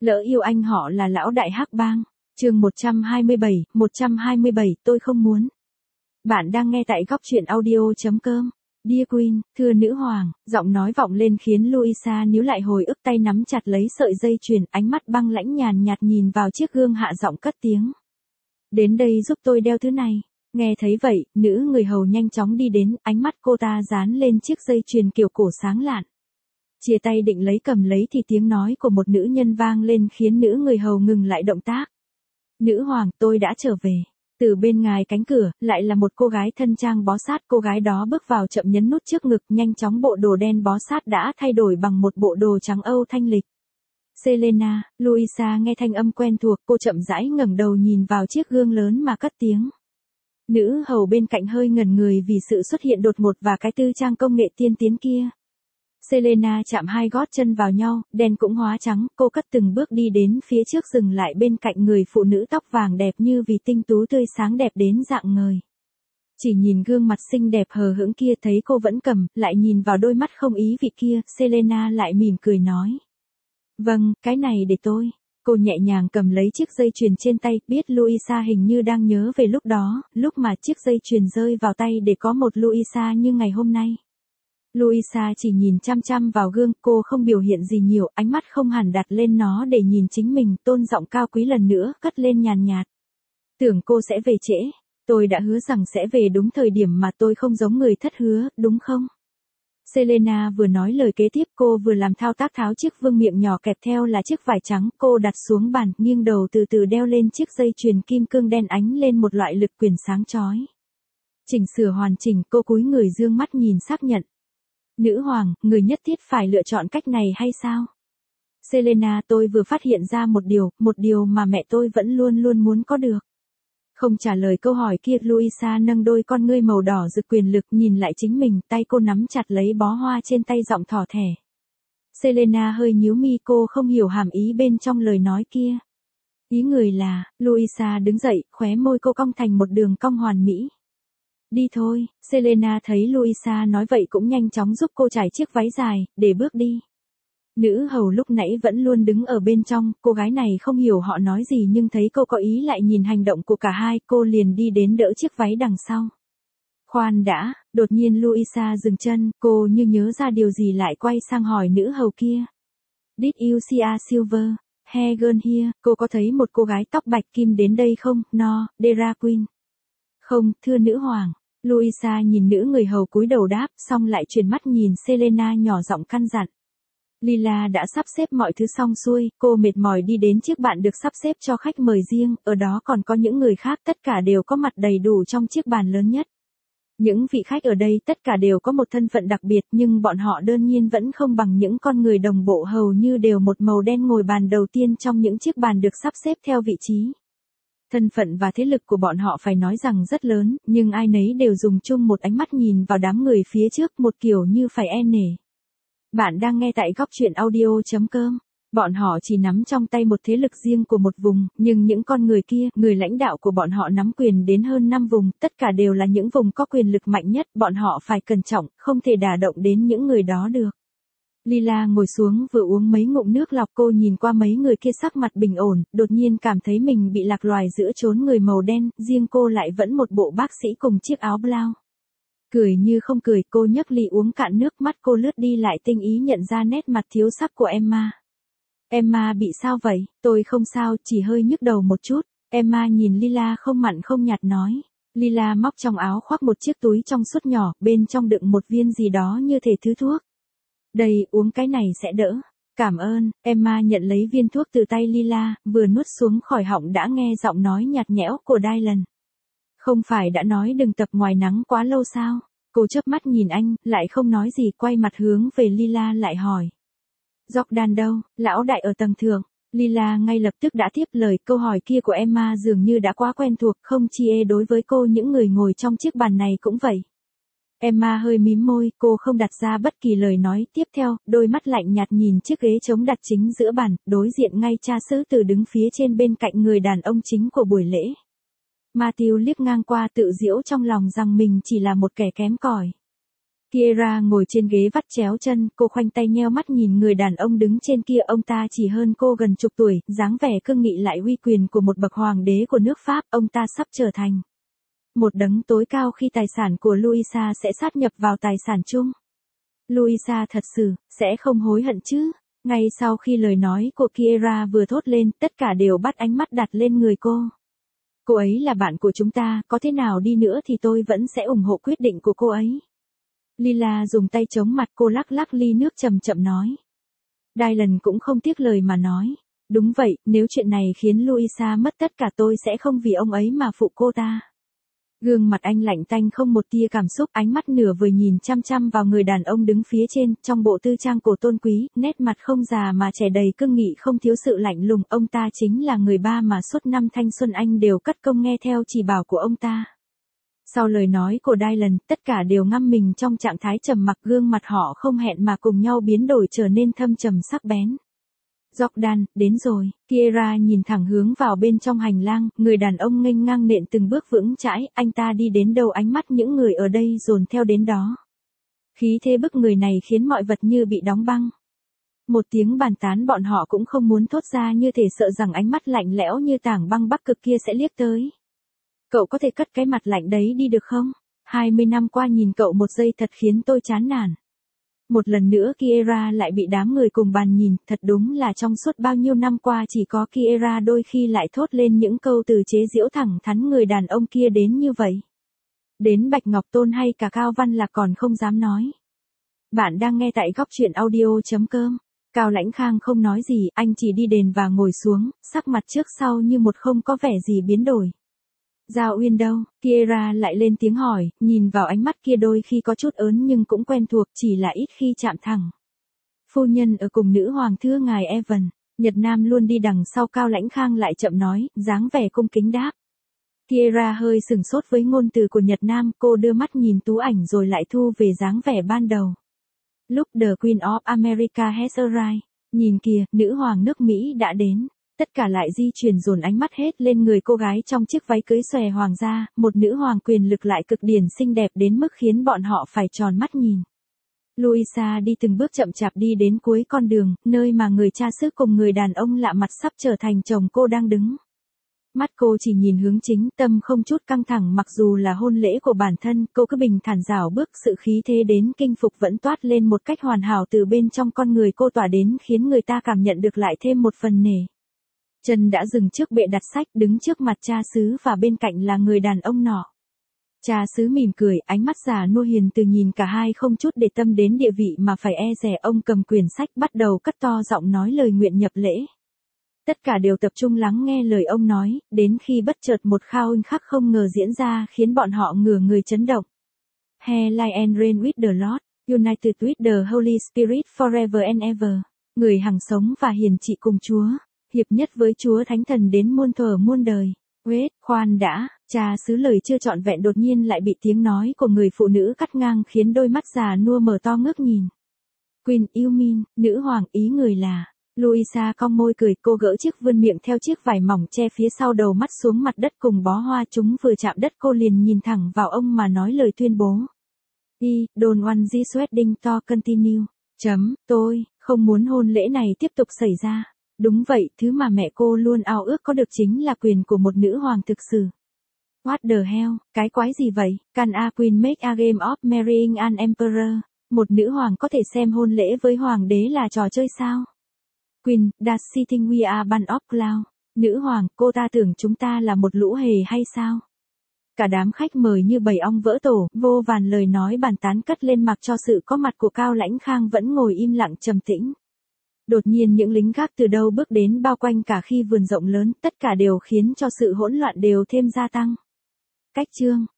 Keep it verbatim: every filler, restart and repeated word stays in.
Lỡ yêu anh họ là lão đại hắc bang. Chương một trăm hai mươi bảy, một trăm hai mươi bảy, tôi không muốn. Bạn đang nghe tại góc truyện audio chấm com. Dear Queen, thưa nữ hoàng, giọng nói vọng lên khiến Louisa níu lại hồi ức, tay nắm chặt lấy sợi dây chuyền, ánh mắt băng lãnh nhàn nhạt nhìn vào chiếc gương, hạ giọng cất tiếng. Đến đây giúp tôi đeo thứ này. Nghe thấy vậy, nữ người hầu nhanh chóng đi đến, ánh mắt cô ta dán lên chiếc dây chuyền kiểu cổ sáng lạn. Chia tay định lấy cầm lấy thì tiếng nói của một nữ nhân vang lên khiến nữ người hầu ngừng lại động tác. Nữ hoàng, tôi đã trở về. Từ bên ngoài cánh cửa, lại là một cô gái thân trang bó sát. Cô gái đó bước vào chậm, nhấn nút trước ngực, nhanh chóng bộ đồ đen bó sát đã thay đổi bằng một bộ đồ trắng Âu thanh lịch. Selena, Louisa nghe thanh âm quen thuộc, cô chậm rãi ngẩng đầu nhìn vào chiếc gương lớn mà cất tiếng. Nữ hầu bên cạnh hơi ngẩn người vì sự xuất hiện đột ngột và cái tư trang công nghệ tiên tiến kia. Selena chạm hai gót chân vào nhau, đen cũng hóa trắng, cô cất từng bước đi đến phía trước, dừng lại bên cạnh người phụ nữ tóc vàng đẹp như vì tinh tú tươi sáng đẹp đến dạng ngời. Chỉ nhìn gương mặt xinh đẹp hờ hững kia, thấy cô vẫn cầm, lại nhìn vào đôi mắt không ý vị kia, Selena lại mỉm cười nói. Vâng, cái này để tôi. Cô nhẹ nhàng cầm lấy chiếc dây chuyền trên tay, biết Louisa hình như đang nhớ về lúc đó, lúc mà chiếc dây chuyền rơi vào tay để có một Louisa như ngày hôm nay. Louisa chỉ nhìn chăm chăm vào gương, cô không biểu hiện gì nhiều, ánh mắt không hẳn đặt lên nó để nhìn chính mình, tôn giọng cao quý lần nữa cất lên nhàn nhạt. Tưởng cô sẽ về trễ, tôi đã hứa rằng sẽ về đúng thời điểm mà, tôi không giống người thất hứa, đúng không? Selena vừa nói lời kế tiếp, cô vừa làm thao tác tháo chiếc vương miệng nhỏ kẹp theo là chiếc vải trắng, cô đặt xuống bàn, nghiêng đầu từ từ đeo lên chiếc dây chuyền kim cương đen ánh lên một loại lực quyền sáng chói. Chỉnh sửa hoàn chỉnh, cô cúi người dương mắt nhìn xác nhận. Nữ hoàng, người nhất thiết phải lựa chọn cách này hay sao? Selena, tôi vừa phát hiện ra một điều, một điều mà mẹ tôi vẫn luôn luôn muốn có được. Không trả lời câu hỏi kia, Louisa nâng đôi con ngươi màu đỏ rực quyền lực nhìn lại chính mình, tay cô nắm chặt lấy bó hoa trên tay, giọng thỏ thẻ. Selena hơi nhíu mi, cô không hiểu hàm ý bên trong lời nói kia. Ý người là, Louisa đứng dậy, khóe môi cô cong thành một đường cong hoàn mỹ. Đi thôi, Selena thấy Louisa nói vậy cũng nhanh chóng giúp cô trải chiếc váy dài, để bước đi. Nữ hầu lúc nãy vẫn luôn đứng ở bên trong, cô gái này không hiểu họ nói gì nhưng thấy cô có ý lại nhìn hành động của cả hai, cô liền đi đến đỡ chiếc váy đằng sau. Khoan đã, đột nhiên Louisa dừng chân, cô như nhớ ra điều gì lại quay sang hỏi nữ hầu kia. Did you see a silver hair girl here? Cô có thấy một cô gái tóc bạch kim đến đây không? No, Dera Queen. Không, thưa nữ hoàng. Louisa nhìn nữ người hầu cúi đầu đáp, xong lại chuyển mắt nhìn Selena nhỏ giọng căn dặn. Lila đã sắp xếp mọi thứ xong xuôi, cô mệt mỏi đi đến chiếc bàn được sắp xếp cho khách mời riêng, ở đó còn có những người khác, tất cả đều có mặt đầy đủ trong chiếc bàn lớn nhất. Những vị khách ở đây tất cả đều có một thân phận đặc biệt, nhưng bọn họ đơn nhiên vẫn không bằng những con người đồng bộ, hầu như đều một màu đen ngồi bàn đầu tiên trong những chiếc bàn được sắp xếp theo vị trí. Thân phận và thế lực của bọn họ phải nói rằng rất lớn, nhưng ai nấy đều dùng chung một ánh mắt nhìn vào đám người phía trước, một kiểu như phải e nể. Bạn đang nghe tại góc truyện audio chấm com. Bọn họ chỉ nắm trong tay một thế lực riêng của một vùng, nhưng những con người kia, người lãnh đạo của bọn họ nắm quyền đến hơn năm vùng, tất cả đều là những vùng có quyền lực mạnh nhất, bọn họ phải cẩn trọng, không thể đả động đến những người đó được. Lila ngồi xuống vừa uống mấy ngụm nước lọc, cô nhìn qua mấy người kia sắc mặt bình ổn, đột nhiên cảm thấy mình bị lạc loài giữa chốn người màu đen, riêng cô lại vẫn một bộ bác sĩ cùng chiếc áo blau. Cười như không cười, cô nhấc ly uống cạn nước, mắt cô lướt đi lại tinh ý nhận ra nét mặt thiếu sắc của Emma. Emma bị sao vậy? Tôi không sao, chỉ hơi nhức đầu một chút. Emma nhìn Lila không mặn không nhạt nói. Lila móc trong áo khoác một chiếc túi trong suốt nhỏ, bên trong đựng một viên gì đó như thể thứ thuốc. Đây, uống cái này sẽ đỡ. Cảm ơn. Emma nhận lấy viên thuốc từ tay Lila, vừa nuốt xuống khỏi họng đã nghe giọng nói nhạt nhẽo của Dylan. Không phải đã nói đừng tập ngoài nắng quá lâu sao? Cô chớp mắt nhìn anh, lại không nói gì, quay mặt hướng về Lila lại hỏi. Jordan đâu? Lão đại ở tầng thượng. Lila ngay lập tức đã tiếp lời, câu hỏi kia của Emma dường như đã quá quen thuộc, không chỉ đối với cô, những người ngồi trong chiếc bàn này cũng vậy. Emma hơi mím môi, cô không đặt ra bất kỳ lời nói tiếp theo, đôi mắt lạnh nhạt nhìn chiếc ghế trống đặt chính giữa bàn, đối diện ngay cha xứ từ đứng phía trên bên cạnh người đàn ông chính của buổi lễ. Matthew liếc ngang qua tự giễu trong lòng rằng mình chỉ là một kẻ kém cỏi. Kiera ngồi trên ghế vắt chéo chân, cô khoanh tay nheo mắt nhìn người đàn ông đứng trên kia, ông ta chỉ hơn cô gần chục tuổi, dáng vẻ cương nghị lại uy quyền của một bậc hoàng đế của nước Pháp, ông ta sắp trở thành một đấng tối cao khi tài sản của Louisa sẽ sát nhập vào tài sản chung. Louisa thật sự, sẽ không hối hận chứ? Ngay sau khi lời nói của Kiera vừa thốt lên, tất cả đều bắt ánh mắt đặt lên người cô. Cô ấy là bạn của chúng ta, có thế nào đi nữa thì tôi vẫn sẽ ủng hộ quyết định của cô ấy. Lila dùng tay chống mặt, cô lắc lắc ly nước chậm chậm nói. Dylan cũng không tiếc lời mà nói. Đúng vậy, nếu chuyện này khiến Louisa mất tất cả tôi sẽ không vì ông ấy mà phụ cô ta. Gương mặt anh lạnh tanh không một tia cảm xúc, ánh mắt nửa vời nhìn chăm chăm vào người đàn ông đứng phía trên, trong bộ tư trang cổ tôn quý, nét mặt không già mà trẻ đầy cương nghị không thiếu sự lạnh lùng, ông ta chính là người ba mà suốt năm thanh xuân anh đều cất công nghe theo chỉ bảo của ông ta. Sau lời nói của Dylan, tất cả đều ngâm mình trong trạng thái trầm mặc, gương mặt họ không hẹn mà cùng nhau biến đổi trở nên thâm trầm sắc bén. Jordan, đến rồi. Kiera nhìn thẳng hướng vào bên trong hành lang, người đàn ông nghênh ngang nện từng bước vững chãi, anh ta đi đến đâu ánh mắt những người ở đây dồn theo đến đó. Khí thế bức người này khiến mọi vật như bị đóng băng. Một tiếng bàn tán bọn họ cũng không muốn thốt ra, như thể sợ rằng ánh mắt lạnh lẽo như tảng băng bắc cực kia sẽ liếc tới. Cậu có thể cất cái mặt lạnh đấy đi được không? hai mươi năm qua nhìn cậu một giây thật khiến tôi chán nản. Một lần nữa Kiera lại bị đám người cùng bàn nhìn, thật đúng là trong suốt bao nhiêu năm qua chỉ có Kiera đôi khi lại thốt lên những câu từ chế giễu thẳng thắn người đàn ông kia đến như vậy. Đến Bạch Ngọc Tôn hay cả Cao Văn Lạc còn không dám nói. Bạn đang nghe tại góc truyện audio chấm com. Cao Lãnh Khang không nói gì, anh chỉ đi đền và ngồi xuống, sắc mặt trước sau như một không có vẻ gì biến đổi. Giao Uyên đâu? Kiera lại lên tiếng hỏi, nhìn vào ánh mắt kia đôi khi có chút ớn nhưng cũng quen thuộc, chỉ là ít khi chạm thẳng. Phu nhân ở cùng nữ hoàng thưa ngài Evan. Nhật Nam luôn đi đằng sau, Cao Lãnh Khang lại chậm nói, dáng vẻ cung kính đáp. Kiera hơi sừng sốt với ngôn từ của Nhật Nam, cô đưa mắt nhìn tú ảnh rồi lại thu về dáng vẻ ban đầu. Lúc The Queen of America has arrived. Nhìn kìa, nữ hoàng nước Mỹ đã đến. Tất cả lại di chuyển dồn ánh mắt hết lên người cô gái trong chiếc váy cưới xòe hoàng gia, một nữ hoàng quyền lực lại cực điển xinh đẹp đến mức khiến bọn họ phải tròn mắt nhìn. Louisa đi từng bước chậm chạp đi đến cuối con đường, nơi mà người cha xứ cùng người đàn ông lạ mặt sắp trở thành chồng cô đang đứng. Mắt cô chỉ nhìn hướng chính, tâm không chút căng thẳng, mặc dù là hôn lễ của bản thân, cô cứ bình thản rảo bước, sự khí thế đến kinh phục vẫn toát lên một cách hoàn hảo từ bên trong con người cô tỏa đến, khiến người ta cảm nhận được lại thêm một phần nể. Chân đã dừng trước bệ đặt sách, đứng trước mặt cha xứ và bên cạnh là người đàn ông nọ. Cha xứ mỉm cười, ánh mắt già nua hiền từ nhìn cả hai không chút để tâm đến địa vị mà phải e dè. Ông cầm quyển sách bắt đầu cất to giọng nói lời nguyện nhập lễ. Tất cả đều tập trung lắng nghe lời ông nói, đến khi bất chợt một khao inh khắc không ngờ diễn ra khiến bọn họ ngửa người chấn động. Hail and reign with the Lord, united with the Holy Spirit forever and ever. Người hằng sống và hiền trị cùng Chúa. Hiệp nhất với Chúa Thánh Thần đến muôn thuở muôn đời. Wait, khoan đã, cha xứ lời chưa trọn vẹn đột nhiên lại bị tiếng nói của người phụ nữ cắt ngang khiến đôi mắt già nua mở to ngước nhìn. Queen, you mean, nữ hoàng, ý người là. Louisa cong môi cười, cô gỡ chiếc vươn miệng theo chiếc vải mỏng che phía sau đầu, mắt xuống mặt đất cùng bó hoa, chúng vừa chạm đất cô liền nhìn thẳng vào ông mà nói lời tuyên bố. Đi, don't want this wedding to continue. Chấm, tôi, không muốn hôn lễ này tiếp tục xảy ra. Đúng vậy, thứ mà mẹ cô luôn ao ước có được chính là quyền của một nữ hoàng thực sự. What the hell, cái quái gì vậy? Can a queen make a game of marrying an emperor? Một nữ hoàng có thể xem hôn lễ với hoàng đế là trò chơi sao? Queen, does she think we are bunch of clowns? Nữ hoàng, cô ta tưởng chúng ta là một lũ hề hay sao? Cả đám khách mời như bầy ong vỡ tổ, vô vàn lời nói bàn tán cất lên mặc cho sự có mặt của Cao Lãnh Khang vẫn ngồi im lặng trầm tĩnh. Đột nhiên những lính gác từ đâu bước đến bao quanh cả khi vườn rộng lớn, tất cả đều khiến cho sự hỗn loạn đều thêm gia tăng. Cách chương